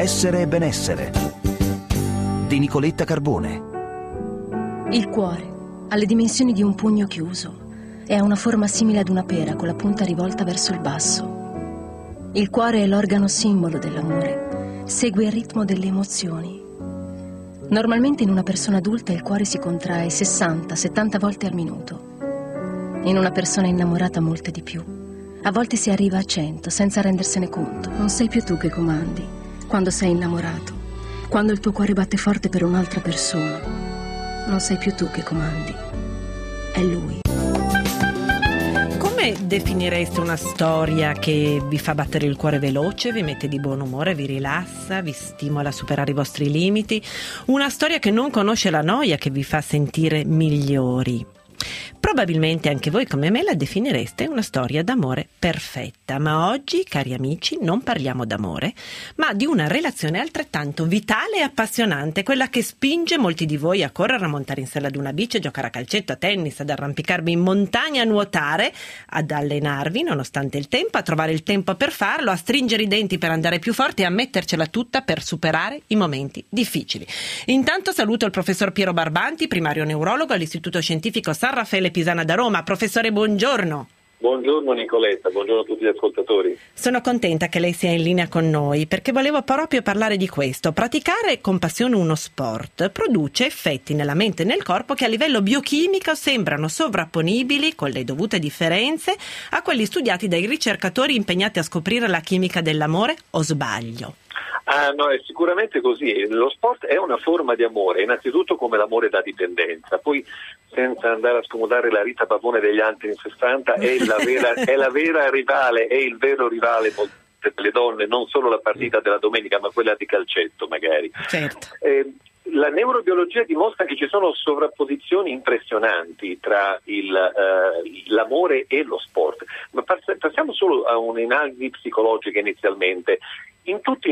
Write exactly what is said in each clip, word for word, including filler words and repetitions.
Essere e benessere di Nicoletta Carbone. Il cuore ha le dimensioni di un pugno chiuso e ha una forma simile ad una pera con la punta rivolta verso il basso. Il cuore è l'organo simbolo dell'amore, segue il ritmo delle emozioni. Normalmente in una persona adulta il cuore si contrae sessanta settanta volte al minuto. In una persona innamorata molte di più. A volte si arriva a cento senza rendersene conto. Non sei più tu che comandi quando sei innamorato, quando il tuo cuore batte forte per un'altra persona. Non sei più tu che comandi, è lui. Come definireste una storia che vi fa battere il cuore veloce, vi mette di buon umore, vi rilassa, vi stimola a superare i vostri limiti? Una storia che non conosce la noia, che vi fa sentire migliori? Probabilmente anche voi come me la definireste una storia d'amore perfetta, ma oggi, cari amici, non parliamo d'amore, ma di una relazione altrettanto vitale e appassionante, quella che spinge molti di voi a correre, a montare in sella ad una bici, a giocare a calcetto, a tennis, ad arrampicarvi in montagna, a nuotare, ad allenarvi nonostante il tempo, a trovare il tempo per farlo, a stringere i denti per andare più forti e a mettercela tutta per superare i momenti difficili. Intanto saluto il professor Piero Barbanti, primario neurologo all'Istituto Scientifico San Raffaele Pisana da Roma. Professore, buongiorno. Buongiorno Nicoletta, buongiorno a tutti gli ascoltatori. Sono contenta che lei sia in linea con noi perché volevo proprio parlare di questo. Praticare con passione uno sport produce effetti nella mente e nel corpo che a livello biochimico sembrano sovrapponibili, con le dovute differenze, a quelli studiati dai ricercatori impegnati a scoprire la chimica dell'amore, o sbaglio? Ah, no, è sicuramente così. Lo sport è una forma di amore, innanzitutto come l'amore da dipendenza, poi senza andare a scomodare la Rita Pavone degli anni sessanta, è la vera, è la vera rivale, è il vero rivale delle donne, non solo la partita della domenica, ma quella di calcetto magari. Certo. Eh, la neurobiologia dimostra che ci sono sovrapposizioni impressionanti tra il, eh, l'amore e lo sport, ma passiamo solo a un'analisi psicologica inizialmente. In tutti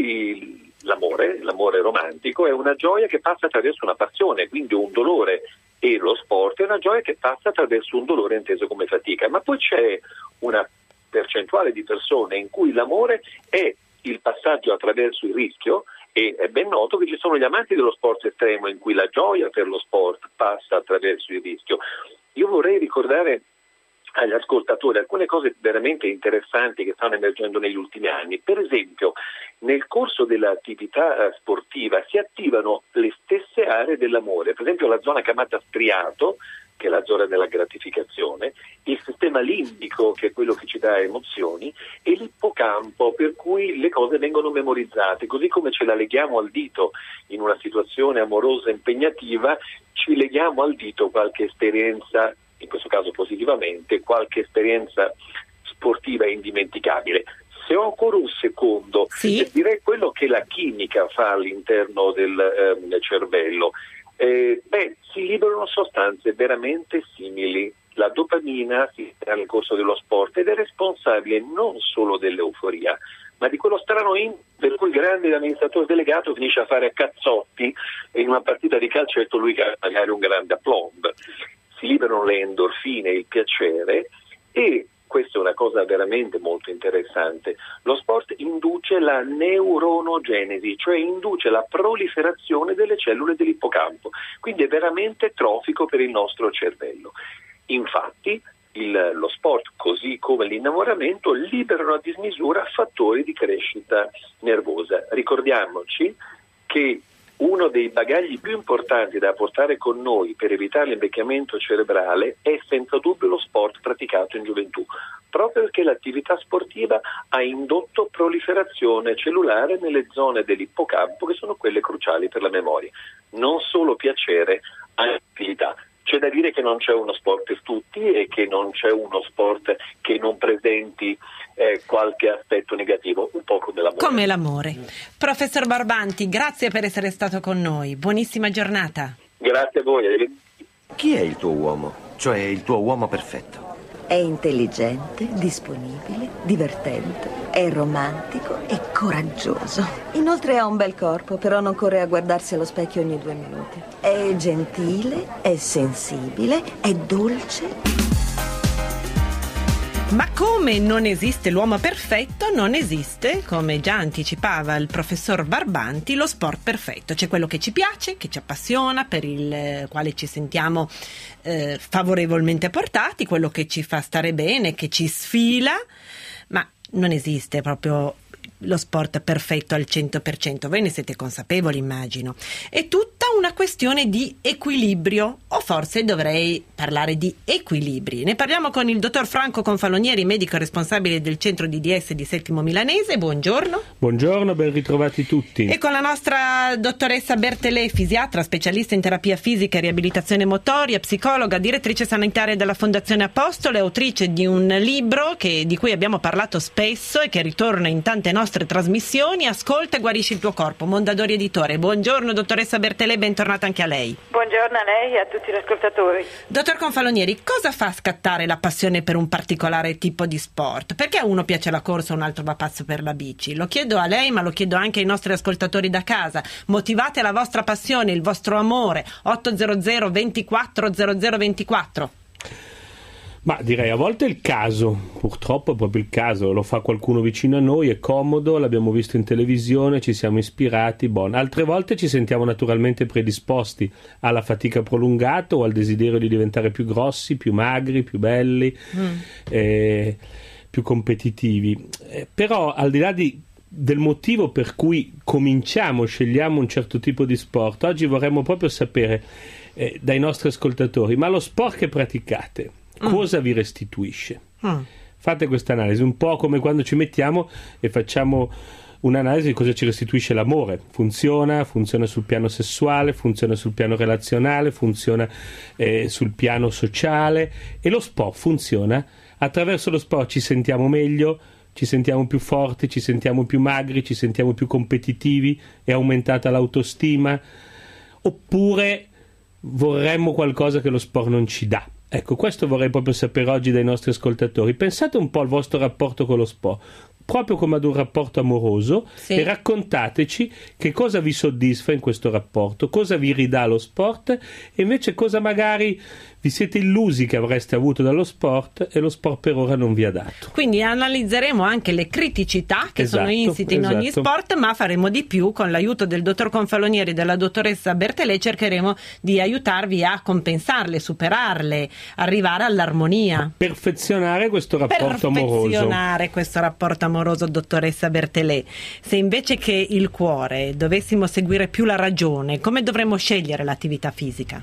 noi l'amore, l'amore romantico è una gioia che passa attraverso una passione, quindi un dolore, e lo sport è una gioia che passa attraverso un dolore inteso come fatica, ma poi c'è una percentuale di persone in cui l'amore è il passaggio attraverso il rischio, e è ben noto che ci sono gli amanti dello sport estremo in cui la gioia per lo sport passa attraverso il rischio. Io vorrei ricordare agli ascoltatori alcune cose veramente interessanti che stanno emergendo negli ultimi anni. Per esempio, nel corso dell'attività sportiva si attivano le stesse aree dell'amore, per esempio la zona chiamata striato, che è la zona della gratificazione, il sistema limbico, che è quello che ci dà emozioni, e l'ippocampo, per cui le cose vengono memorizzate, così come ce la leghiamo al dito in una situazione amorosa impegnativa, ci leghiamo al dito qualche esperienza, in questo caso positivamente, qualche esperienza sportiva indimenticabile. Se ho ancora un secondo, sì. direi quello che la chimica fa all'interno del eh, cervello. Eh, beh, si liberano sostanze veramente simili. La dopamina si crea nel corso dello sport ed è responsabile non solo dell'euforia, ma di quello strano in per cui il grande amministratore delegato finisce a fare a cazzotti e in una partita di calcetto lui che ha magari un grande aplomb. Si liberano le endorfine, il piacere, e questa è una cosa veramente molto interessante. Lo sport induce la neuronogenesi, cioè induce la proliferazione delle cellule dell'ippocampo, quindi è veramente trofico per il nostro cervello. Infatti il, lo sport, così come l'innamoramento, liberano a dismisura fattori di crescita nervosa. Ricordiamoci che uno dei bagagli più importanti da portare con noi per evitare l'invecchiamento cerebrale è senza dubbio lo sport praticato in gioventù, proprio perché l'attività sportiva ha indotto proliferazione cellulare nelle zone dell'ippocampo che sono quelle cruciali per la memoria. Non solo piacere, anche attività. C'è da dire che non c'è uno sport per tutti e che non c'è uno sport che non presenti eh, qualche aspetto negativo, un po' come l'amore. Come l'amore. Professor Barbanti, grazie per essere stato con noi. Buonissima giornata. Grazie a voi. Chi è il tuo uomo? Cioè il tuo uomo perfetto? È intelligente, disponibile, divertente, è romantico e coraggioso. Inoltre ha un bel corpo, però non corre a guardarsi allo specchio ogni due minuti. È gentile, è sensibile, è dolce. Ma come non esiste l'uomo perfetto, non esiste, come già anticipava il professor Barbanti, lo sport perfetto. C'è quello che ci piace, che ci appassiona, per il quale ci sentiamo eh, favorevolmente portati, quello che ci fa stare bene, che ci sfila, ma non esiste proprio lo sport perfetto al cento per cento. Voi ne siete consapevoli, immagino. È tutta una questione di equilibrio, o forse dovrei parlare di equilibri. Ne parliamo con il dottor Franco Confalonieri, medico responsabile del centro D D S di Settimo Milanese. Buongiorno. Buongiorno, ben ritrovati tutti. E con la nostra dottoressa Bertelè, fisiatra, specialista in terapia fisica e riabilitazione motoria, psicologa, direttrice sanitaria della Fondazione Apostolo, autrice di un libro che, di cui abbiamo parlato spesso e che ritorna in tante nostre trasmissioni. Ascolta e guarisci il tuo corpo, Mondadori Editore. Buongiorno dottoressa Bertelè, bentornata anche a lei. Buongiorno a lei e a tutti gli ascoltatori. Dottor Confalonieri, cosa fa scattare la passione per un particolare tipo di sport? Perché a uno piace la corsa, un altro va pazzo per la bici? Lo chiedo a lei, ma lo chiedo anche ai nostri ascoltatori da casa. Motivate la vostra passione, il vostro amore. otto zero zero ventiquattro zero zero ventiquattro. Ma direi a volte è il caso, purtroppo è proprio il caso, lo fa qualcuno vicino a noi, è comodo, l'abbiamo visto in televisione, ci siamo ispirati, bon. Altre volte ci sentiamo naturalmente predisposti alla fatica prolungata o al desiderio di diventare più grossi, più magri, più belli, mm. eh, più competitivi. Eh, però al di là di del motivo per cui cominciamo, scegliamo un certo tipo di sport, oggi vorremmo proprio sapere eh, dai nostri ascoltatori, ma lo sport che praticate cosa vi restituisce? Mm. Fate questa analisi, un po' come quando ci mettiamo e facciamo un'analisi di cosa ci restituisce l'amore. Funziona, funziona sul piano sessuale, funziona sul piano relazionale, funziona eh, sul piano sociale, e lo sport funziona. Attraverso lo sport ci sentiamo meglio, ci sentiamo più forti, ci sentiamo più magri, ci sentiamo più competitivi, è aumentata l'autostima, oppure vorremmo qualcosa che lo sport non ci dà. Ecco, questo vorrei proprio sapere oggi dai nostri ascoltatori. Pensate un po' al vostro rapporto con lo sport, proprio come ad un rapporto amoroso, sì. E raccontateci che cosa vi soddisfa in questo rapporto, cosa vi ridà lo sport, e invece cosa magari vi siete illusi che avreste avuto dallo sport e lo sport per ora non vi ha dato. Quindi analizzeremo anche le criticità che esatto, sono insite in esatto. ogni sport, ma faremo di più. Con l'aiuto del dottor Confalonieri e della dottoressa Bertelè cercheremo di aiutarvi a compensarle, superarle, arrivare all'armonia. Perfezionare questo rapporto amoroso. Perfezionare questo rapporto amoroso, dottoressa Bertelè. Se invece che il cuore dovessimo seguire più la ragione, come dovremmo scegliere l'attività fisica?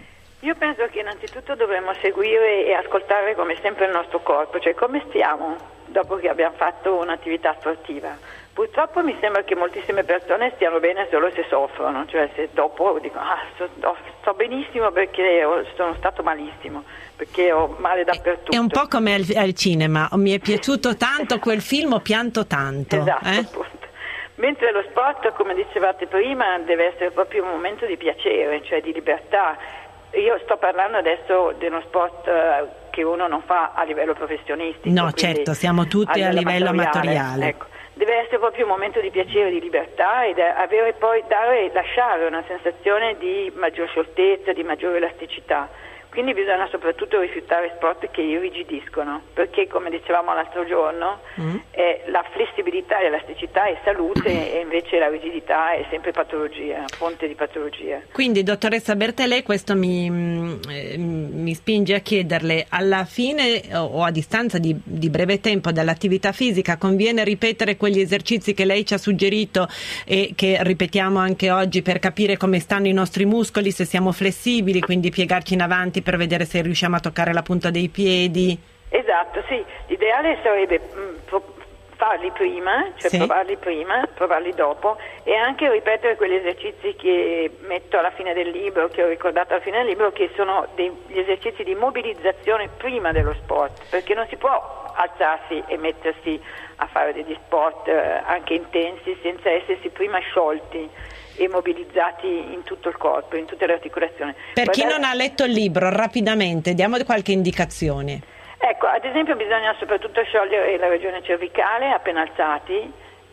Io penso che innanzitutto dovremmo seguire e ascoltare come sempre il nostro corpo, cioè come stiamo dopo che abbiamo fatto un'attività sportiva. Purtroppo mi sembra che moltissime persone stiano bene solo se soffrono, cioè se dopo dicono ah, sto, sto benissimo perché sono stato malissimo, perché ho male dappertutto. È un po' come al, al cinema, mi è piaciuto tanto quel film, ho pianto tanto. Esatto, eh? appunto. Mentre lo sport, come dicevate prima, deve essere proprio un momento di piacere, cioè di libertà. Io sto parlando adesso di uno sport uh, che uno non fa a livello professionistico. No, certo, siamo tutti a livello amatoriale. Ecco. Deve essere proprio un momento di piacere, di libertà, ed avere poi dare, lasciare una sensazione di maggior scioltezza, di maggiore elasticità. Quindi bisogna soprattutto rifiutare sport che irrigidiscono, perché come dicevamo l'altro giorno mm. eh, la flessibilità e l'elasticità è salute e invece la rigidità è sempre patologia, fonte di patologia. Quindi dottoressa Bertelè, questo mi, eh, mi spinge a chiederle, alla fine o a distanza di, di breve tempo dall'attività fisica conviene ripetere quegli esercizi che lei ci ha suggerito e che ripetiamo anche oggi per capire come stanno i nostri muscoli, se siamo flessibili, quindi piegarci in avanti per vedere se riusciamo a toccare la punta dei piedi? Esatto, sì. L'ideale sarebbe mh, farli prima, cioè sì. provarli prima, provarli dopo, e anche ripetere quegli esercizi che metto alla fine del libro, che ho ricordato alla fine del libro, che sono degli esercizi di mobilizzazione prima dello sport, perché non si può alzarsi e mettersi a fare degli sport eh, anche intensi senza essersi prima sciolti e mobilizzati in tutto il corpo, in tutte le articolazioni. Per Guardate, chi non ha letto il libro, rapidamente diamo qualche indicazione. Ecco, ad esempio bisogna soprattutto sciogliere la regione cervicale appena alzati,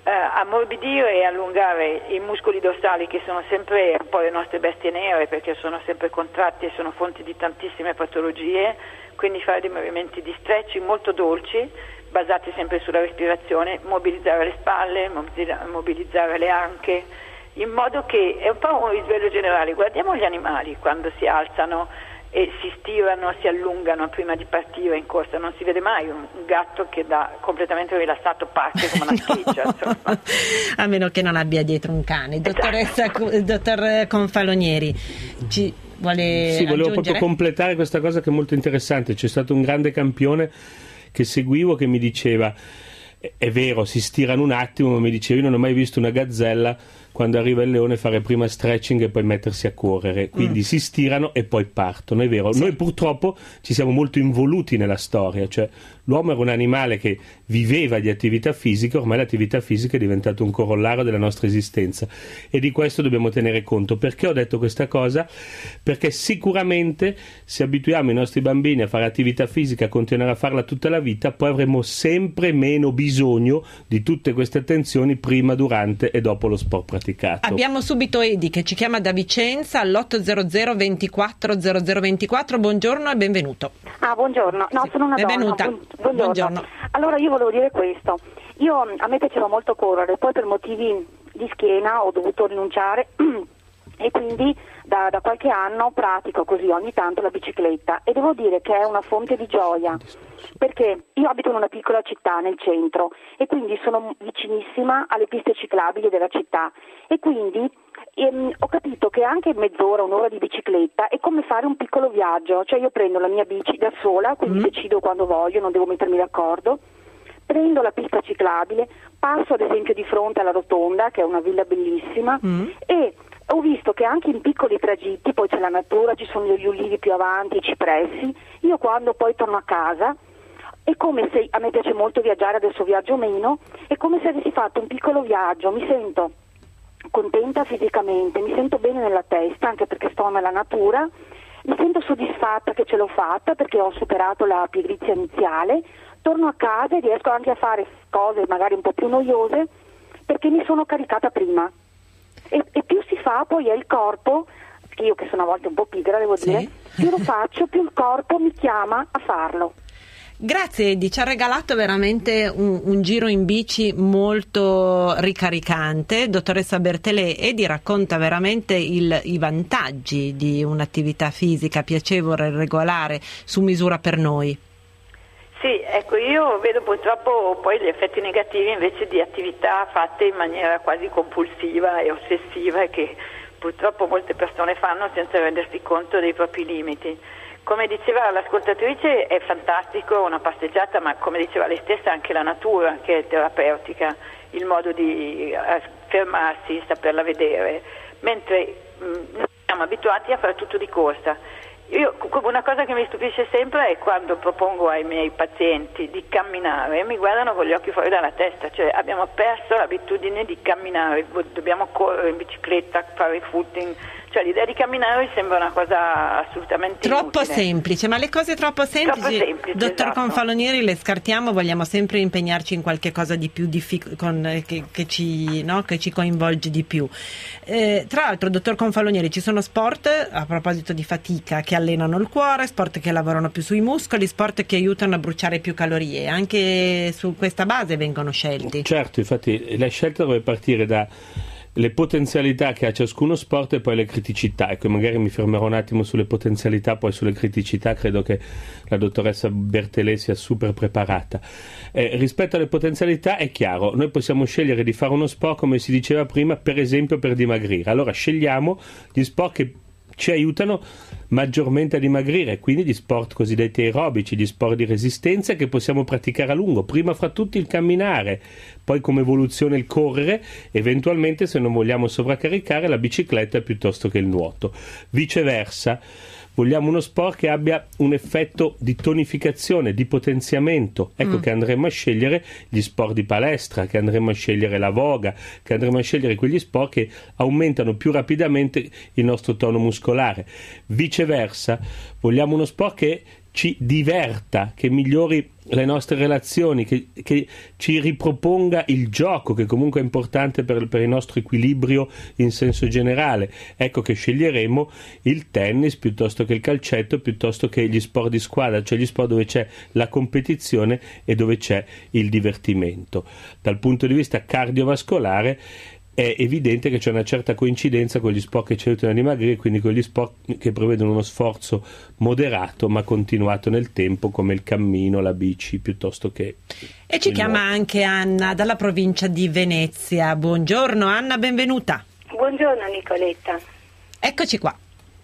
eh, ammorbidire e allungare i muscoli dorsali, che sono sempre un po' le nostre bestie nere perché sono sempre contratti e sono fonte di tantissime patologie, quindi fare dei movimenti di stretching molto dolci basati sempre sulla respirazione, mobilizzare le spalle, mobilizzare le anche, in modo che è un po' un risveglio generale. Guardiamo gli animali quando si alzano e si stirano, si allungano prima di partire in corsa, non si vede mai un, un gatto che da completamente rilassato parte come una spiccia. A meno che non abbia dietro un cane. Dottoressa, esatto. Dottor Confalonieri, ci vuole Sì, volevo aggiungere? proprio completare questa cosa che è molto interessante. C'è stato un grande campione che seguivo che mi diceva: è vero, si stirano un attimo, ma mi diceva: io non ho mai visto una gazzella quando arriva il leone fare prima stretching e poi mettersi a correre, quindi mm. si stirano e poi partono, è vero. Sì. Noi purtroppo ci siamo molto involuti nella storia, cioè l'uomo era un animale che viveva di attività fisica, ormai l'attività fisica è diventato un corollario della nostra esistenza e di questo dobbiamo tenere conto. Perché ho detto questa cosa? Perché sicuramente se abituiamo i nostri bambini a fare attività fisica, a continuare a farla tutta la vita, poi avremo sempre meno bisogno di tutte queste attenzioni prima, durante e dopo lo sport praticato. Abbiamo subito Edi che ci chiama da Vicenza all'ottocento ventiquattro zero zero ventiquattro. Buongiorno e benvenuto. Ah, buongiorno. No, sì. sono una Benvenuta. donna. Buongiorno. Buongiorno. Allora io volevo dire questo. Io, a me piaceva molto correre, poi per motivi di schiena ho dovuto rinunciare e quindi da, da qualche anno pratico così ogni tanto la bicicletta e devo dire che è una fonte di gioia, perché io abito in una piccola città nel centro e quindi sono vicinissima alle piste ciclabili della città e quindi ehm, ho capito che anche mezz'ora, un'ora di bicicletta è come fare un piccolo viaggio, cioè io prendo la mia bici da sola, quindi mm. decido quando voglio, non devo mettermi d'accordo, prendo la pista ciclabile, passo ad esempio di fronte alla rotonda che è una villa bellissima mm. e ho visto che anche in piccoli tragitti, poi c'è la natura, ci sono gli ulivi più avanti, i cipressi, io quando poi torno a casa è come se, a me piace molto viaggiare, adesso viaggio meno, è come se avessi fatto un piccolo viaggio, mi sento contenta fisicamente, mi sento bene nella testa anche perché sto nella natura, mi sento soddisfatta che ce l'ho fatta perché ho superato la pigrizia iniziale, torno a casa e riesco anche a fare cose magari un po' più noiose perché mi sono caricata prima. E, e più si fa poi è il corpo, io che sono a volte un po' pigra devo dire, sì. più lo faccio più il corpo mi chiama a farlo. Grazie Edi, ci ha regalato veramente un, un giro in bici molto ricaricante. Dottoressa Bertelè, Edi racconta veramente il, i vantaggi di un'attività fisica piacevole, regolare, su misura per noi. Sì, ecco, io vedo purtroppo poi gli effetti negativi invece di attività fatte in maniera quasi compulsiva e ossessiva e che purtroppo molte persone fanno senza rendersi conto dei propri limiti. Come diceva l'ascoltatrice è fantastico una passeggiata, ma come diceva lei stessa anche la natura che è terapeutica, il modo di fermarsi, saperla vedere, mentre mh, noi siamo abituati a fare tutto di corsa. Io, una cosa che mi stupisce sempre è quando propongo ai miei pazienti di camminare e mi guardano con gli occhi fuori dalla testa, cioè abbiamo perso l'abitudine di camminare, dobbiamo correre in bicicletta, fare footing, cioè l'idea di camminare sembra una cosa assolutamente troppo inutile. semplice, ma le cose troppo semplici, troppo semplici dottor esatto. Confalonieri, le scartiamo, vogliamo sempre impegnarci in qualche cosa di più diffic- con, che, che, ci, no? che ci coinvolge di più. Eh, tra l'altro, dottor Confalonieri, ci sono sport, a proposito di fatica, che allenano il cuore, sport che lavorano più sui muscoli, sport che aiutano a bruciare più calorie, anche su questa base vengono scelti. Certo, infatti la scelta deve partire da le potenzialità che ha ciascuno sport e poi le criticità. Ecco, magari mi fermerò un attimo sulle potenzialità, poi sulle criticità credo che la dottoressa Bertelè sia super preparata. Eh, rispetto alle potenzialità è chiaro, noi possiamo scegliere di fare uno sport, come si diceva prima, per esempio per dimagrire. Allora scegliamo gli sport che ci aiutano maggiormente a dimagrire, quindi gli sport cosiddetti aerobici, gli sport di resistenza che possiamo praticare a lungo, prima fra tutti il camminare, poi come evoluzione il correre, eventualmente se non vogliamo sovraccaricare la bicicletta piuttosto che il nuoto. Viceversa, vogliamo uno sport che abbia un effetto di tonificazione, di potenziamento, ecco mm. che andremo a scegliere gli sport di palestra, che andremo a scegliere la voga, che andremo a scegliere quegli sport che aumentano più rapidamente il nostro tono muscolare. Viceversa, vogliamo uno sport che ci diverta, che migliori le nostre relazioni, che, che ci riproponga il gioco, che comunque è importante per, per il nostro equilibrio in senso generale. Ecco che sceglieremo il tennis piuttosto che il calcetto, piuttosto che gli sport di squadra, cioè gli sport dove c'è la competizione e dove c'è il divertimento. Dal punto di vista cardiovascolare è evidente che c'è una certa coincidenza con gli sport che ci aiutano a dimagrire, quindi con gli sport che prevedono uno sforzo moderato ma continuato nel tempo, come il cammino, la bici, piuttosto che... E ci chiama nuovo. Anche Anna dalla provincia di Venezia. Buongiorno Anna, benvenuta. Buongiorno Nicoletta. Eccoci qua.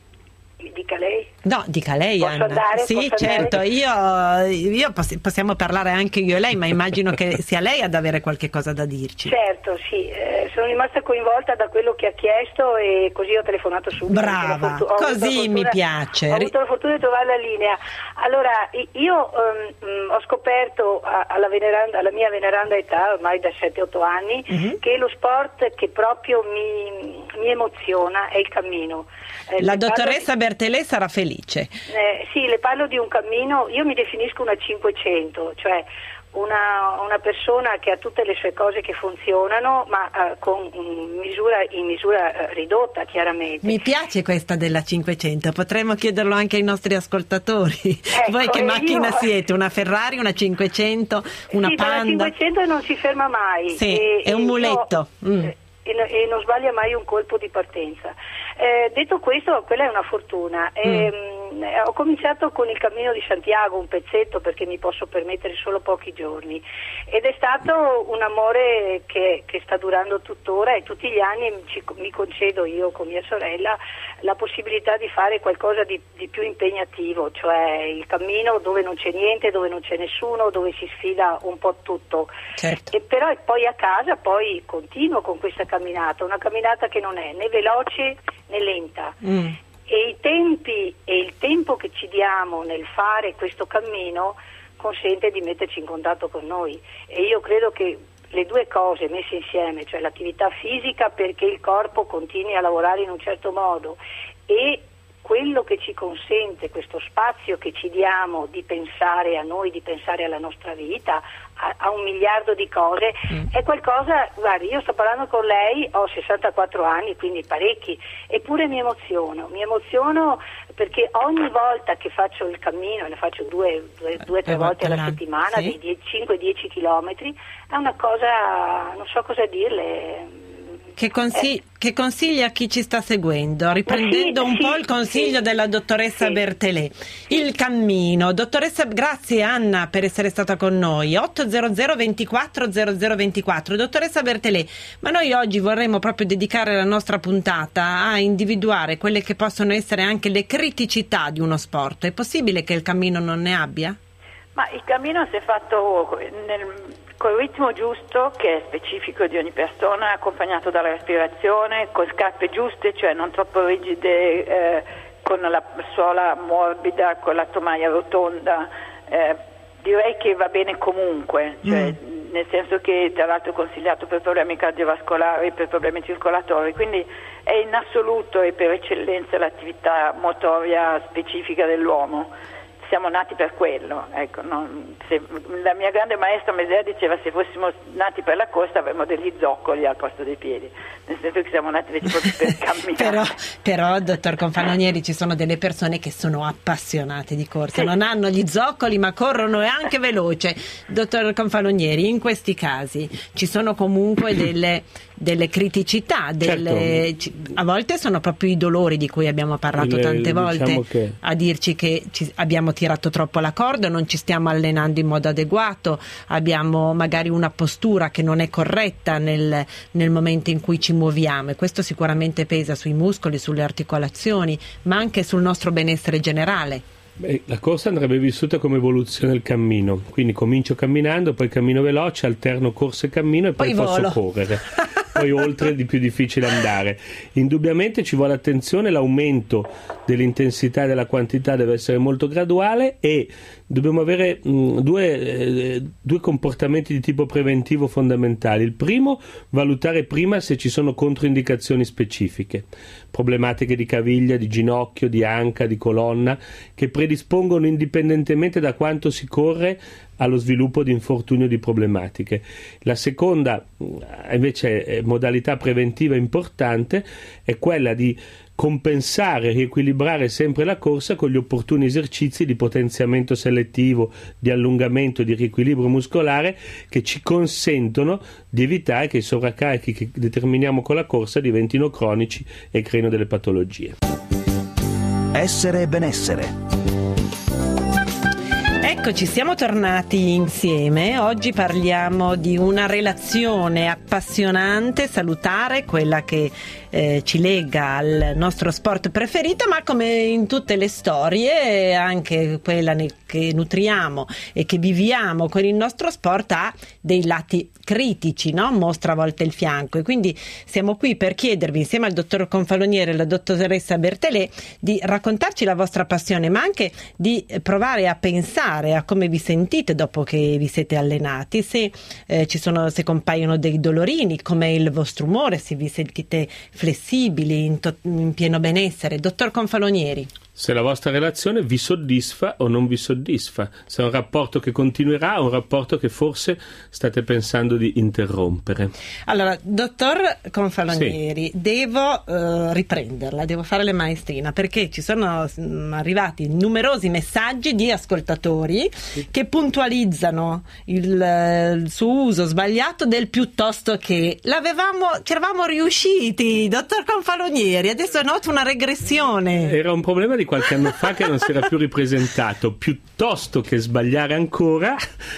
Mi dica lei? No, dica lei. Posso Anna. andare? Sì, Posso certo, andare? io, io poss- possiamo parlare anche io e lei, ma immagino che sia lei ad avere qualche cosa da dirci. Certo, sì, eh, sono rimasta coinvolta da quello che ha chiesto e così ho telefonato subito. Brava, Fortuna, così fortuna, mi piace. Ho avuto la fortuna di trovare la linea. Allora, io um, ho scoperto a, alla, veneranda, alla mia veneranda età, ormai da sette otto anni, uh-huh. che lo sport che proprio mi, mi emoziona è il cammino. Eh, la dottoressa di... Bertelè sarà felice. Eh, sì, le parlo di un cammino, io mi definisco una cinquecento, cioè una, una persona che ha tutte le sue cose che funzionano, ma uh, con misura, in misura uh, ridotta, chiaramente. Mi piace questa della cinquecento, potremmo chiederlo anche ai nostri ascoltatori. Ecco, voi che macchina io... siete? Una Ferrari, una cinquecento, una sì, Panda? Sì, la cinquecento non si ferma mai. Sì, e, è un e muletto. Io, mm. e, e non sbaglia mai un colpo di partenza. Eh, detto questo, quella è una fortuna. Mm. Eh, ho cominciato con il Cammino di Santiago, un pezzetto, perché mi posso permettere solo pochi giorni, ed è stato un amore che, che sta durando tuttora, e tutti gli anni ci, mi concedo io con mia sorella la possibilità di fare qualcosa di, di più impegnativo, cioè il cammino dove non c'è niente, dove non c'è nessuno, dove si sfila un po' tutto. Certo. E però poi a casa poi continuo con questa camminata, una camminata che non è né veloce né lenta. Mm. E i tempi e il tempo che ci diamo nel fare questo cammino consente di metterci in contatto con noi, e io credo che le due cose messe insieme, cioè l'attività fisica perché il corpo continui a lavorare in un certo modo, e quello che ci consente, questo spazio che ci diamo di pensare a noi, di pensare alla nostra vita, a, a un miliardo di cose, mm. è qualcosa, guardi, io sto parlando con lei, ho sessantaquattro anni, quindi parecchi, eppure mi emoziono, mi emoziono perché ogni volta che faccio il cammino, ne faccio due, due, due tre volte alla settimana, sì. dei cinque dieci chilometri, è una cosa, non so cosa dirle. Che, consigli- eh. che consiglia a chi ci sta seguendo, riprendendo sì, un sì, po' il consiglio sì, della dottoressa sì. Bertelè, il cammino. Dottoressa, grazie Anna per essere stata con noi. otto zero zero ventiquattro zero zero ventiquattro. Dottoressa Bertelè, ma noi oggi vorremmo proprio dedicare la nostra puntata a individuare quelle che possono essere anche le criticità di uno sport. È possibile che il cammino non ne abbia? Ma il cammino si è fatto nel col ritmo giusto, che è specifico di ogni persona, accompagnato dalla respirazione, con scarpe giuste, cioè non troppo rigide, eh, con la suola morbida, con la tomaia rotonda. Eh, direi che va bene comunque, cioè, mm. nel senso che tra l'altro è consigliato per problemi cardiovascolari, per problemi circolatori, quindi è in assoluto e per eccellenza l'attività motoria specifica dell'uomo. Siamo nati per quello, ecco, non, se, la mia grande maestra Mesea diceva se fossimo nati per la corsa avremmo degli zoccoli al posto dei piedi, nel senso che siamo nati proprio per camminare. però, però, dottor Confalonieri, ci sono delle persone che sono appassionate di corsa, sì. non hanno gli zoccoli ma corrono e anche veloce. Dottor Confalonieri, in questi casi ci sono comunque delle, delle criticità, delle, certo. a volte sono proprio i dolori di cui abbiamo parlato le, tante volte, diciamo che... a dirci che ci, abbiamo tirato troppo la corda, non ci stiamo allenando in modo adeguato, abbiamo magari una postura che non è corretta nel, nel momento in cui ci muoviamo, e questo sicuramente pesa sui muscoli, sulle articolazioni, ma anche sul nostro benessere generale. Beh, la corsa andrebbe vissuta come evoluzione del cammino, quindi comincio camminando, poi cammino veloce, alterno corsa e cammino e poi, poi posso correre. poi oltre di più difficile andare. Indubbiamente ci vuole attenzione, l'aumento dell'intensità e della quantità deve essere molto graduale e dobbiamo avere mh, due, eh, due comportamenti di tipo preventivo fondamentali. Il primo, valutare prima se ci sono controindicazioni specifiche, problematiche di caviglia, di ginocchio, di anca, di colonna, che predispongono indipendentemente da quanto si corre allo sviluppo di infortunio, di problematiche. La seconda invece modalità preventiva importante è quella di compensare, riequilibrare sempre la corsa con gli opportuni esercizi di potenziamento selettivo, di allungamento, di riequilibrio muscolare che ci consentono di evitare che i sovraccarichi che determiniamo con la corsa diventino cronici e creino delle patologie. Essere e benessere. Eccoci, siamo tornati insieme. Oggi parliamo di una relazione appassionante, salutare, quella che eh, ci lega al nostro sport preferito, ma come in tutte le storie, anche quella ne- che nutriamo e che viviamo con il nostro sport ha dei lati critici, no? Mostra a volte il fianco, e quindi siamo qui per chiedervi, insieme al dottor Confalonieri e alla dottoressa Bertelè, di raccontarci la vostra passione, ma anche di provare a pensare a come vi sentite dopo che vi siete allenati, se eh, ci sono, se compaiono dei dolorini, com'è il vostro umore, se vi sentite flessibili, in, to- in pieno benessere. Dottor Confalonieri. Se la vostra relazione vi soddisfa o non vi soddisfa, se è un rapporto che continuerà o un rapporto che forse state pensando di interrompere. Allora, dottor Confalonieri, sì. devo uh, riprenderla, devo fare le maestrina, perché ci sono mh, arrivati numerosi messaggi di ascoltatori sì. che puntualizzano il, il suo uso sbagliato del piuttosto che. L'avevamo, ci eravamo riusciti, dottor Confalonieri, adesso noto una regressione. Era un problema di qualche anno fa che non si era più ripresentato. Piuttosto che sbagliare ancora,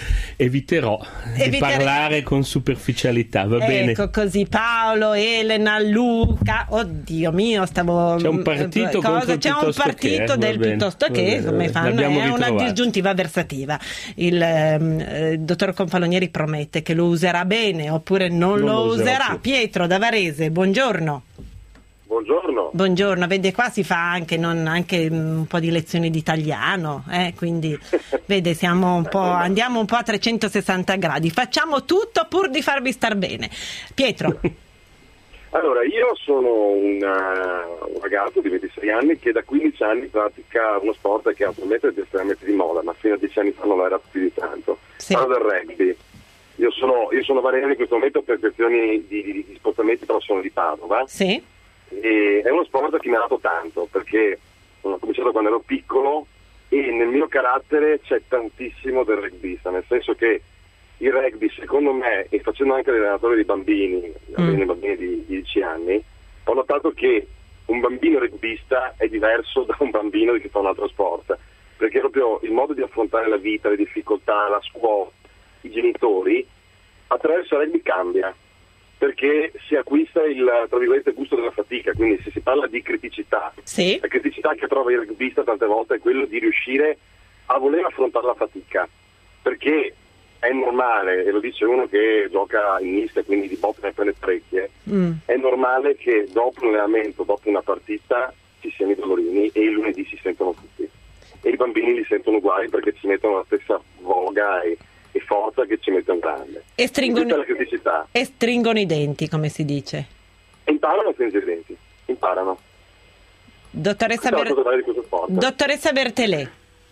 eviterò Evitare... di parlare con superficialità, va ecco, bene? Ecco così, Paolo, Elena, Luca, oddio mio, stavo... C'è un partito cosa? contro il C'è un piuttosto partito che, eh? del bene, piuttosto che, come fanno, è una disgiuntiva versativa. Il eh, dottor Confalonieri promette che lo userà bene oppure non, non lo, lo userà. Più. Pietro da Varese, buongiorno. Buongiorno. Buongiorno, vede qua si fa anche, non, anche un po' di lezioni di italiano, eh? Quindi vede siamo un po', andiamo un po' a trecentosessanta gradi, facciamo tutto pur di farvi star bene. Pietro. Allora, io sono una, un ragazzo di ventisei anni che da quindici anni pratica uno sport che attualmente è estremamente di moda, ma fino a dieci anni fa non lo era più di tanto. Sì. Parlo del rugby. Io sono, io sono variato in questo momento per questioni di, di, di spostamenti, però sono di Padova. Sì. E è uno sport che mi ha dato tanto, perché ho cominciato quando ero piccolo e nel mio carattere c'è tantissimo del rugbyista, nel senso che il rugby, secondo me, e facendo anche l'allenatore di bambini, mm. bambini di dieci anni, ho notato che un bambino rugbyista è diverso da un bambino che fa un altro sport, perché proprio il modo di affrontare la vita, le difficoltà, la scuola, i genitori, attraverso il rugby cambia. Perché si acquista il, tra virgolette, gusto della fatica, quindi se si parla di criticità, sì. la criticità che trova il rugbyista tante volte è quello di riuscire a voler affrontare la fatica, perché è normale, e lo dice uno che gioca in misto, quindi di botte ne prende parecchie, mm. è normale che dopo un allenamento, dopo una partita, ci siano i dolorini e il lunedì si sentono tutti. E i bambini li sentono uguali perché ci mettono la stessa voga e e forza che ci mette un grande. E stringono, la criticità. E stringono i denti, come si dice. Imparano a stringere i denti. Imparano. Dottoressa, Ber... Dottoressa Bertelè.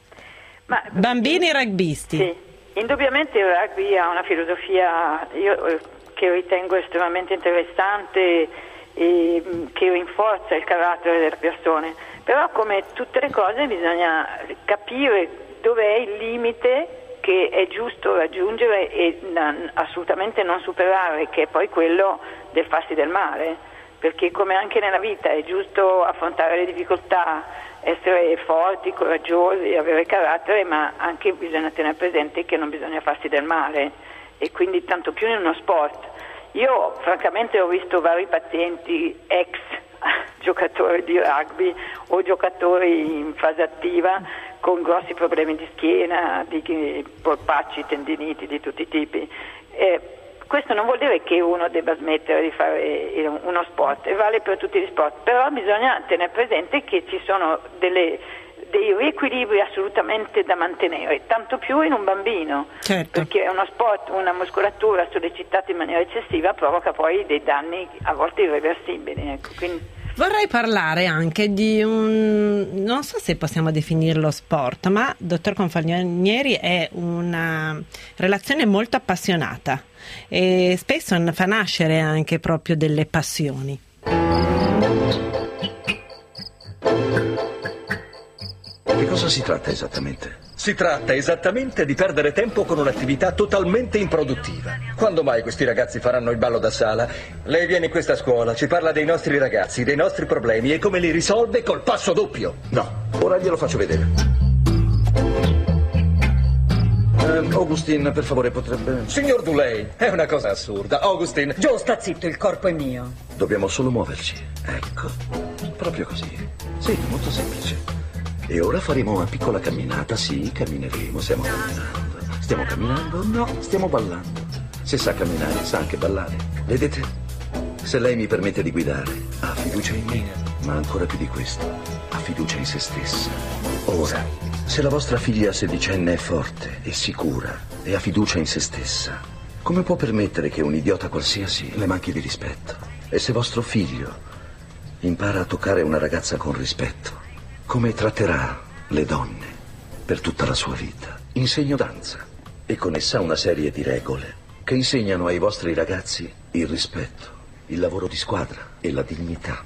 Ma, bambini rugbisti. Sì, indubbiamente il rugby ha una filosofia io, che ritengo estremamente interessante e che rinforza il carattere delle persone. Però come tutte le cose bisogna capire dov'è il limite che è giusto raggiungere e n- assolutamente non superare, che è poi quello del farsi del male, perché come anche nella vita è giusto affrontare le difficoltà, essere forti, coraggiosi, avere carattere, ma anche bisogna tenere presente che non bisogna farsi del male, e quindi tanto più in uno sport. Io francamente ho visto vari pazienti ex giocatori di rugby o giocatori in fase attiva con grossi problemi di schiena, di polpacci, tendiniti di tutti i tipi. E questo non vuol dire che uno debba smettere di fare uno sport, e vale per tutti gli sport, però bisogna tenere presente che ci sono delle, dei riequilibri assolutamente da mantenere, tanto più in un bambino, certo. Perché uno sport, una muscolatura sollecitata in maniera eccessiva provoca poi dei danni a volte irreversibili. Ecco, quindi... Vorrei parlare anche di un, non so se possiamo definirlo sport, ma dottor Confalonieri è una relazione molto appassionata e spesso fa nascere anche proprio delle passioni. Di cosa si tratta esattamente? Si tratta esattamente di perdere tempo con un'attività totalmente improduttiva. Quando mai questi ragazzi faranno il ballo da sala? Lei viene in questa scuola, ci parla dei nostri ragazzi, dei nostri problemi e come li risolve col passo doppio. No, ora glielo faccio vedere. Eh, Augustin, per favore, potrebbe... Signor Duley, è una cosa assurda. Augustin... Joe, sta zitto, il corpo è mio. Dobbiamo solo muoverci. Ecco, proprio così. Sì, molto semplice. E ora faremo una piccola camminata, sì, cammineremo, stiamo camminando. Stiamo camminando? No, stiamo ballando. Se sa camminare, sa anche ballare. Vedete? Se lei mi permette di guidare, ha fiducia in me, ma ancora più di questo, ha fiducia in se stessa. Ora, se la vostra figlia sedicenne è forte, è sicura e ha fiducia in se stessa, come può permettere che un idiota qualsiasi le manchi di rispetto? E se vostro figlio impara a toccare una ragazza con rispetto, come tratterà le donne per tutta la sua vita? Insegno danza e con essa una serie di regole che insegnano ai vostri ragazzi il rispetto, il lavoro di squadra e la dignità.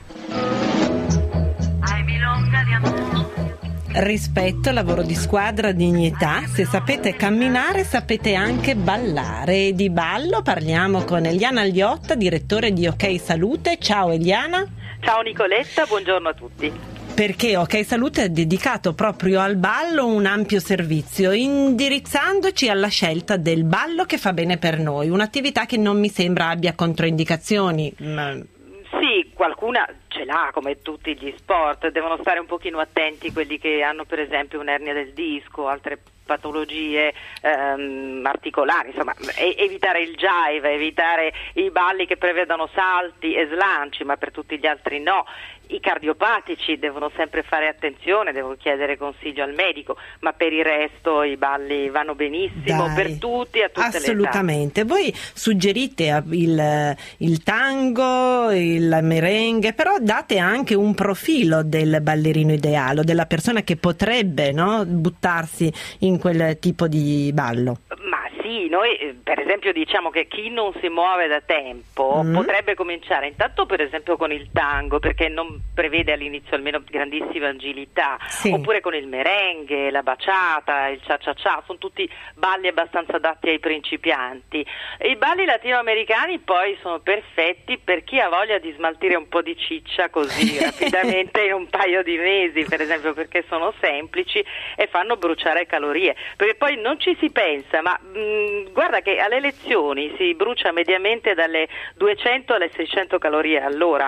Hai milonga di amore. Rispetto, lavoro di squadra, dignità. Se sapete camminare, sapete anche ballare. E di ballo parliamo con Eliana Aliotta, direttore di Ok Salute. Ciao Eliana. Ciao Nicoletta, buongiorno a tutti. Perché Ok Salute è dedicato proprio al ballo un ampio servizio, indirizzandoci alla scelta del ballo che fa bene per noi, un'attività che non mi sembra abbia controindicazioni. Ma... Sì, qualcuna ce l'ha, come tutti gli sport, devono stare un pochino attenti quelli che hanno per esempio un'ernia del disco, altre patologie ehm, articolari, insomma, e- evitare il jive, evitare i balli che prevedono salti e slanci, ma per tutti gli altri no. I cardiopatici devono sempre fare attenzione, devono chiedere consiglio al medico, ma per il resto i balli vanno benissimo. Dai, per tutti, a tutte assolutamente. le età. Voi suggerite il, il tango, il merengue, però date anche un profilo del ballerino ideale, della persona che potrebbe, no, buttarsi in quel tipo di ballo. Ma sì, noi per esempio diciamo che chi non si muove da tempo mm. potrebbe cominciare intanto per esempio con il tango, perché non prevede all'inizio almeno grandissima agilità, sì. Oppure con il merengue, la baciata, il cha-cha-cha, sono tutti balli abbastanza adatti ai principianti. E i balli latinoamericani poi sono perfetti per chi ha voglia di smaltire un po' di ciccia così rapidamente in un paio di mesi, per esempio, perché sono semplici e fanno bruciare calorie, perché poi non ci si pensa, ma mh, guarda che alle lezioni si brucia mediamente dalle duecento alle seicento calorie all'ora.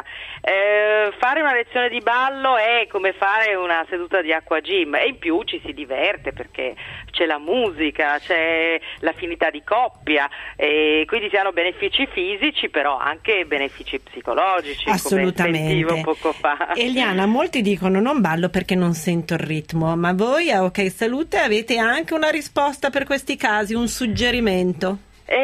Eh, fare una lezione di ballo è come fare una seduta di acqua gym, e in più ci si diverte perché c'è la musica, c'è l'affinità di coppia, e quindi si hanno benefici fisici però anche benefici psicologici. Assolutamente. Come sentivo poco fa. Eliana, molti dicono non ballo perché non sento il ritmo, ma voi a Ok Salute avete anche una risposta per questi casi, un suggerimento?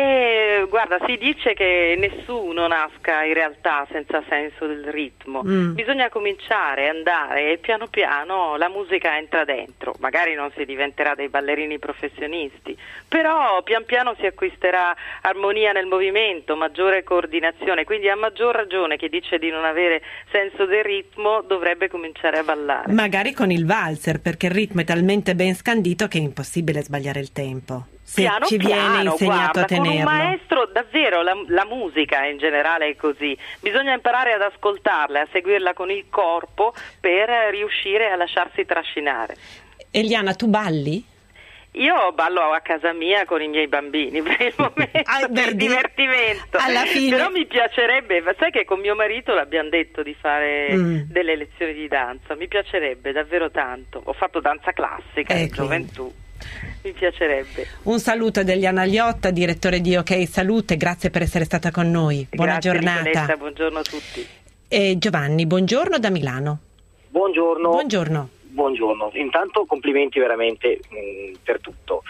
E guarda, si dice che nessuno nasca in realtà senza senso del ritmo, mm. bisogna cominciare, andare e piano piano la musica entra dentro, magari non si diventerà dei ballerini professionisti, però pian piano si acquisterà armonia nel movimento, maggiore coordinazione, quindi a maggior ragione chi dice di non avere senso del ritmo dovrebbe cominciare a ballare. Magari con il valzer, perché il ritmo è talmente ben scandito che è impossibile sbagliare il tempo. Se piano, ci viene piano, insegnato guarda, a tenerlo. Con un maestro davvero la, la musica in generale è così, bisogna imparare ad ascoltarla, a seguirla con il corpo per riuscire a lasciarsi trascinare. Eliana, tu balli? Io ballo a casa mia con i miei bambini per il momento, ah, per divertimento. Alla fine... Però mi piacerebbe, sai che con mio marito l'abbiamo detto di fare mm. delle lezioni di danza, mi piacerebbe davvero tanto. Ho fatto danza classica eh, in gioventù. Mi piacerebbe. Un saluto ad Eliana Liotta, direttore di OK Salute, grazie per essere stata con noi. Buona grazie, giornata. Nicoletta, buongiorno a tutti. E Giovanni, buongiorno da Milano. Buongiorno. Buongiorno. Buongiorno. Intanto complimenti veramente mh, per tutto.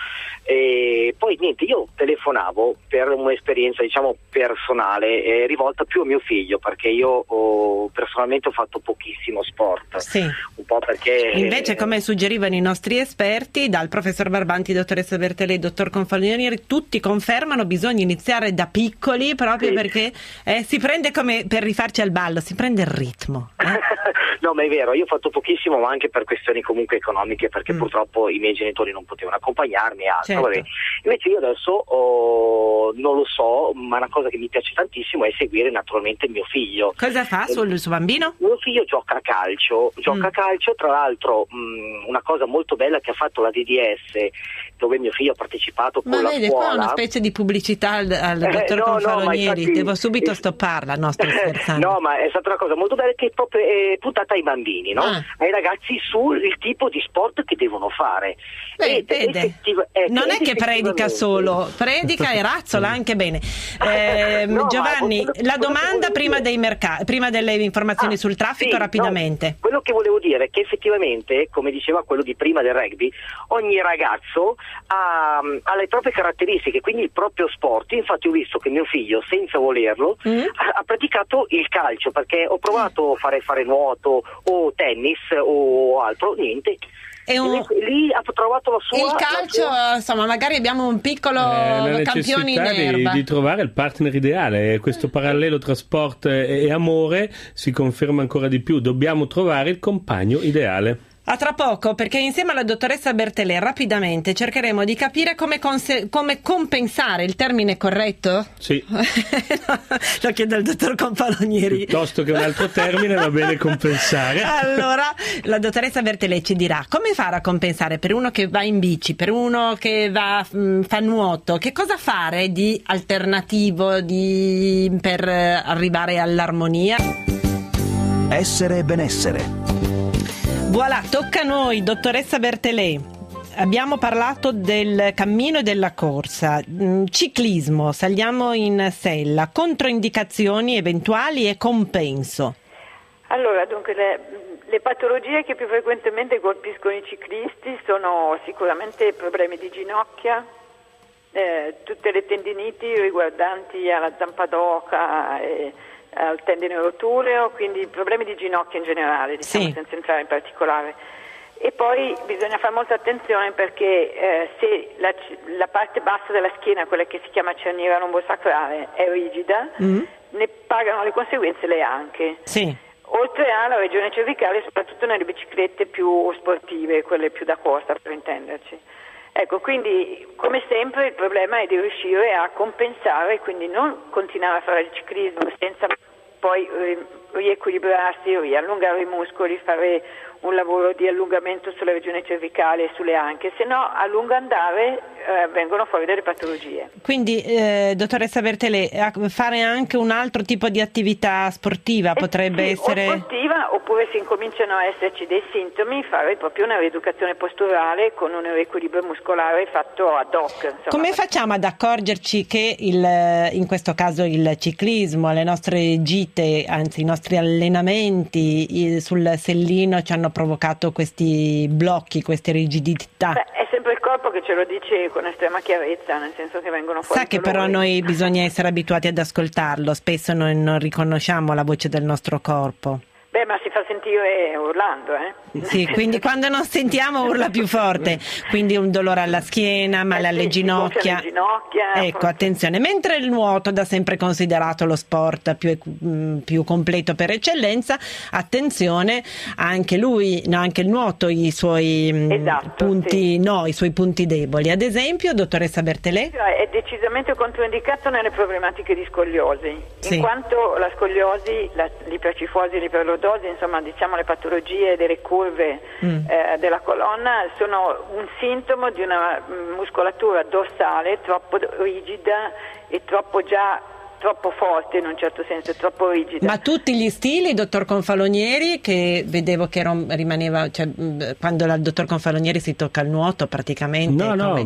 E poi niente, io telefonavo per un'esperienza diciamo personale eh, rivolta più a mio figlio, perché io ho, personalmente ho fatto pochissimo sport. Sì. Un po' perché invece, come suggerivano i nostri esperti, dal professor Barbanti, dottoressa Bertelè, dottor Confalonieri, tutti confermano bisogna iniziare da piccoli, proprio sì. perché eh, si prende, come per rifarci al ballo, si prende il ritmo. Eh? No, ma è vero, io ho fatto pochissimo, ma anche per questioni comunque economiche, perché mm. purtroppo i miei genitori non potevano accompagnarmi e altro. Certo. Vabbè. Invece io adesso oh, non lo so, ma una cosa che mi piace tantissimo è seguire naturalmente mio figlio. Cosa fa sul suo bambino? Mio figlio gioca a calcio, gioca mm. a calcio, tra l'altro mh, una cosa molto bella che ha fatto la D D S, dove mio figlio ha partecipato con ma la vede, scuola. Qua una specie di pubblicità al, al eh, dottor no, Confalonieri, no, infatti, devo subito eh, stopparla, no, sto scherzando. No, ma è stata una cosa molto bella che è proprio è puntata ai bambini, no? Ah. Ai ragazzi sul tipo di sport che devono fare. Beh, vede, effettiv- eh, non è che predica solo, predica e razzola anche bene. Eh, no, Giovanni, quello, la domanda prima, dei mercati, prima delle informazioni ah, sul traffico, sì, rapidamente. No, quello che volevo dire è che effettivamente, come diceva quello di prima del rugby, ogni ragazzo ha, ha le proprie caratteristiche, quindi il proprio sport. Infatti ho visto che mio figlio, senza volerlo, mm. ha, ha praticato il calcio, perché ho provato a fare, fare nuoto o tennis o altro, niente. E un... lì, lì ha trovato la sua. Il calcio, sua... insomma, magari abbiamo un piccolo eh, campione in erba. Di, di trovare il partner ideale. Questo parallelo tra sport e, e amore si conferma ancora di più. Dobbiamo trovare il compagno ideale. A tra poco, perché insieme alla dottoressa Bertelè rapidamente cercheremo di capire come, conse- come compensare, il termine corretto? Sì. No, lo chiedo al dottor Confalonieri. Piuttosto che un altro termine va bene compensare. Allora, la dottoressa Bertelè ci dirà come fare a compensare per uno che va in bici, per uno che va, mh, fa nuoto, che cosa fare di alternativo di, per arrivare all'armonia? Essere benessere. Voilà, tocca a noi, dottoressa Bertelè. Abbiamo parlato del cammino e della corsa, ciclismo, saliamo in sella, controindicazioni eventuali e compenso. Allora, dunque, le, le patologie che più frequentemente colpiscono i ciclisti sono sicuramente problemi di ginocchia, eh, tutte le tendiniti riguardanti alla zampa d'oca e al tendine rotureo, quindi problemi di ginocchia in generale, diciamo, sì. senza entrare in particolare. E poi bisogna fare molta attenzione perché eh, se la, la parte bassa della schiena, quella che si chiama cerniera lombosacrale, è rigida, mm. ne pagano le conseguenze le anche. Sì. Oltre alla regione cervicale, soprattutto nelle biciclette più sportive, quelle più da corsa per intenderci. Ecco, quindi come sempre il problema è di riuscire a compensare, quindi non continuare a fare il ciclismo senza poi riequilibrarsi, riallungare i muscoli, fare un lavoro di allungamento sulla regione cervicale e sulle anche, se no a lungo andare eh, vengono fuori delle patologie. Quindi, eh, dottoressa Bertelè, fare anche un altro tipo di attività sportiva eh, potrebbe sì, essere... o sportiva, oppure se incominciano a esserci dei sintomi, fare proprio una rieducazione posturale con un riequilibrio muscolare fatto ad hoc. Insomma. Come facciamo ad accorgerci che il, in questo caso il ciclismo, le nostre gite, anzi i nostri allenamenti sul sellino ci hanno provocato questi blocchi, queste rigidità? Beh, è sempre il corpo che ce lo dice con estrema chiarezza, nel senso che vengono fuori. Sa che però noi bisogna essere abituati ad ascoltarlo, spesso noi non riconosciamo la voce del nostro corpo. Beh, ma si fa sentire urlando, eh? Sì, quindi quando non sentiamo urla più forte, quindi un dolore alla schiena, male eh alle sì, ginocchia. alle ginocchia. Ecco, attenzione, mentre il nuoto, da sempre considerato lo sport più, più completo per eccellenza, attenzione, anche lui, no, anche il nuoto, i suoi esatto, punti, sì. no, i suoi punti deboli. Ad esempio, dottoressa Bertelè? È decisamente controindicato nelle problematiche di scoliosi, sì. in quanto la scoliosi, la, l'ipercifosi e l'iperlordosi, insomma, diciamo le patologie delle curve Mm. Eh, della colonna sono un sintomo di una muscolatura dorsale troppo rigida e troppo già troppo forte in un certo senso, troppo rigida. Ma tutti gli stili, dottor Confalonieri, che vedevo che rom- rimaneva, cioè, quando il dottor Confalonieri si tocca il nuoto praticamente. No, no. Come...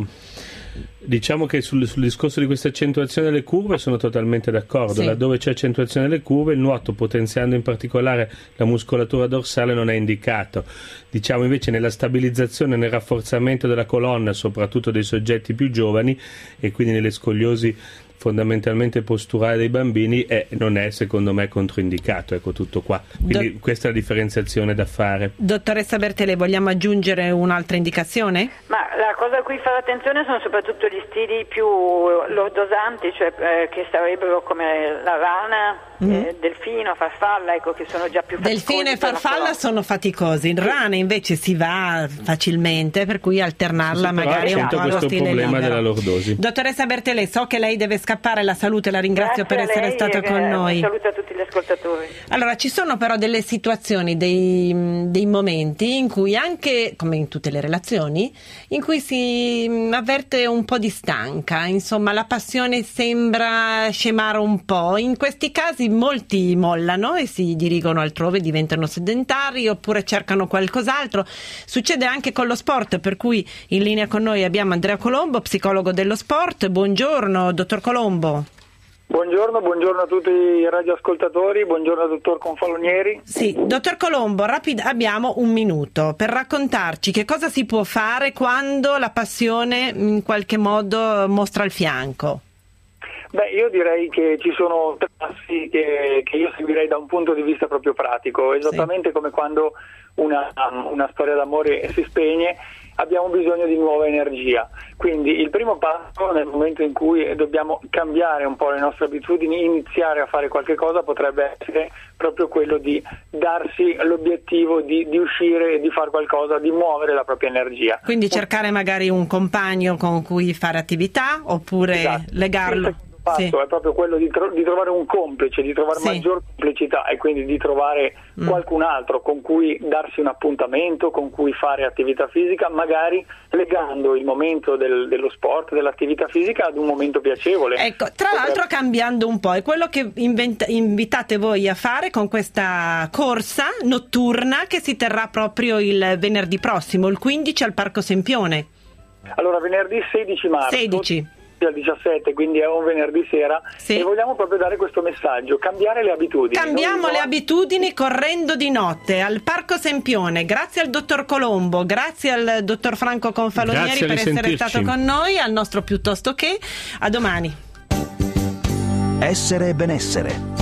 Diciamo che sul, sul discorso di questa accentuazione delle curve sono totalmente d'accordo. Sì. Laddove c'è accentuazione delle curve, il nuoto, potenziando in particolare la muscolatura dorsale, non è indicato. Diciamo invece nella stabilizzazione, nel rafforzamento della colonna, soprattutto dei soggetti più giovani, e quindi nelle scoliosi fondamentalmente posturale dei bambini, è, non è secondo me controindicato, ecco, tutto qua. Quindi Do- questa è la differenziazione da fare. Dottoressa Bertelè, vogliamo aggiungere un'altra indicazione? Ma la cosa a cui fare attenzione sono soprattutto gli stili più lordosanti, cioè eh, che sarebbero come la rana, mm. eh, delfino, farfalla, ecco, che sono già più faticosi. Delfino e farfalla sono faticosi, in rana invece si va facilmente, per cui alternarla sì, magari un po' allo stile problema libero. Della lordosi. Dottoressa Bertelè, so che lei deve scappare, la saluto e la ringrazio Grazie per essere stata con eh, noi. Un saluto a tutti gli ascoltatori. Allora, ci sono però delle situazioni, dei, dei momenti in cui anche, come in tutte le relazioni, in cui si avverte un po' di stanca, insomma la passione sembra scemare un po'. In questi casi molti mollano e si dirigono altrove, diventano sedentari oppure cercano qualcos'altro. Succede anche con lo sport, per cui in linea con noi abbiamo Andrea Colombo, psicologo dello sport. Buongiorno, dottor Colombo. Buongiorno, buongiorno a tutti i radioascoltatori, buongiorno al dottor Confalonieri. Sì, dottor Colombo, rapid- abbiamo un minuto per raccontarci che cosa si può fare quando la passione in qualche modo mostra il fianco. Beh, io direi che ci sono tre passi che, che io seguirei da un punto di vista proprio pratico, esattamente sì. come quando una, una storia d'amore si spegne, abbiamo bisogno di nuova energia. Quindi il primo passo, nel momento in cui dobbiamo cambiare un po' le nostre abitudini, iniziare a fare qualche cosa, potrebbe essere proprio quello di darsi l'obiettivo di, di uscire e di fare qualcosa, di muovere la propria energia. Quindi cercare magari un compagno con cui fare attività, oppure esatto. legarlo. Passo sì. è proprio quello di, tro- di trovare un complice, di trovare sì. maggior complicità e quindi di trovare mm. qualcun altro con cui darsi un appuntamento, con cui fare attività fisica, magari legando il momento del, dello sport, dell'attività fisica ad un momento piacevole. Ecco, tra Potrebbe... l'altro cambiando un po', è quello che invent- invitate voi a fare con questa corsa notturna che si terrà proprio il venerdì prossimo, il quindici al Parco Sempione. Allora, venerdì sedici marzo. sedici al diciassette, quindi è un venerdì sera sì. e vogliamo proprio dare questo messaggio: cambiare le abitudini. Cambiamo Noi le no... abitudini correndo di notte al Parco Sempione. Grazie al dottor Colombo, grazie al dottor Franco Confalonieri per essere stato con noi, al nostro piuttosto che. A domani. Essere benessere.